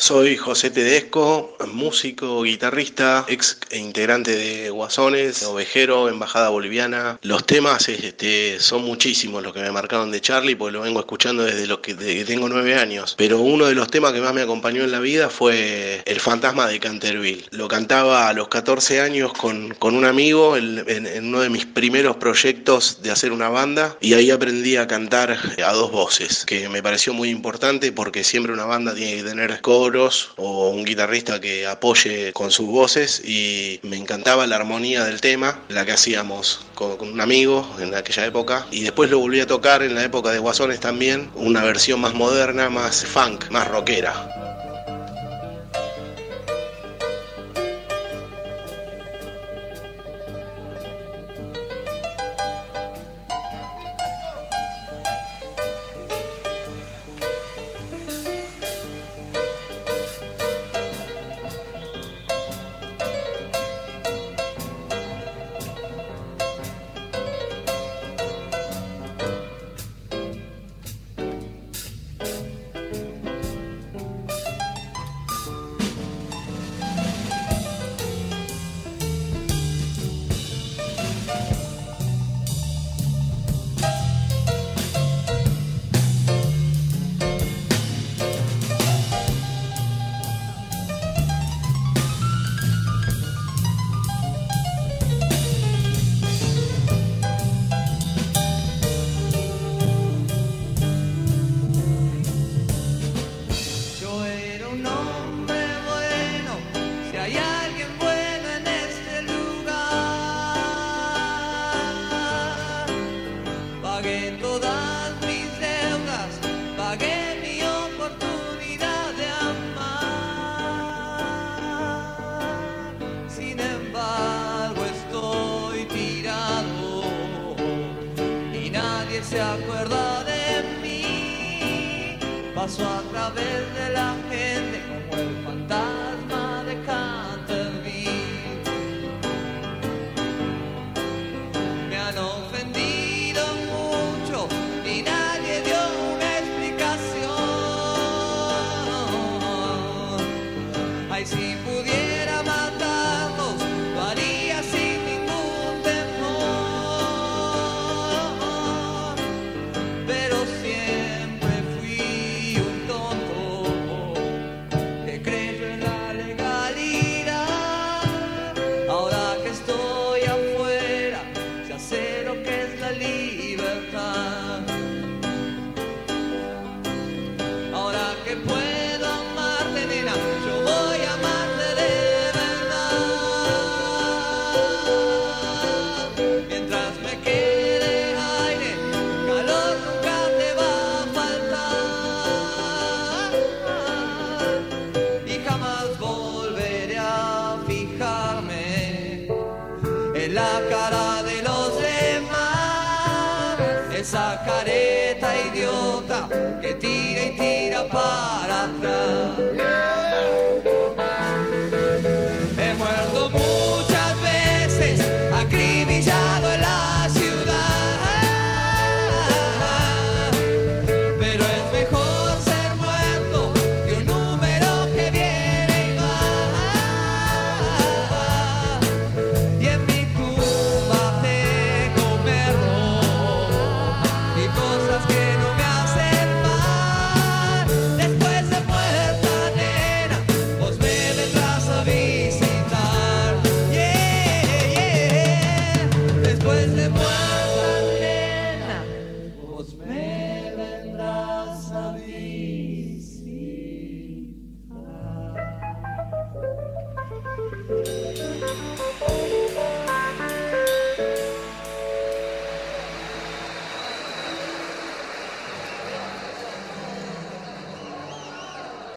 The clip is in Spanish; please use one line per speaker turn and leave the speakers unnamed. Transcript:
Soy José Tedesco, músico, guitarrista, ex integrante de Guasones, ovejero, embajada boliviana. Los temas son muchísimos los que me marcaron de Charlie, porque lo vengo escuchando desde que tengo 9 años. Pero uno de los temas que más me acompañó en la vida fue El Fantasma de Canterville. Lo cantaba a los 14 años con un amigo en uno de mis primeros proyectos de hacer una banda, y ahí aprendí a cantar a dos voces, que me pareció muy importante porque siempre una banda tiene que tener coros o un guitarrista que apoye con sus voces, y me encantaba la armonía del tema, la que hacíamos con un amigo en aquella época, y después lo volví a tocar en la época de Guasones también, una versión más moderna, más funk, más rockera.
Se acuerda de mí, paso a través de la gente como el fantasma de Canterville. Me han ofendido mucho y nadie dio una explicación. Ay, si pudiera matarlos, lo haría sin ningún temor. Pero siempre fui un tonto que creyó en la legalidad. Ahora que estoy afuera, ya sé lo que es la libertad. Ahora que puedo amarte, nena, yo voy a amarte de verdad. Mientras me quede aire, calor nunca te va a faltar. Y jamás volveré a fijarme en la cara de los demás. Esa careta idiota que tira y tira para atrás. He muerto muchas veces, acribillado en la ciudad, pero es mejor ser muerto que un número que viene y va. Y en mi tumba tengo perros y cosas que no me hacen mal. Después de muerta, nena, vos me vendrás a visitar. Yeah, yeah. Después de muerta.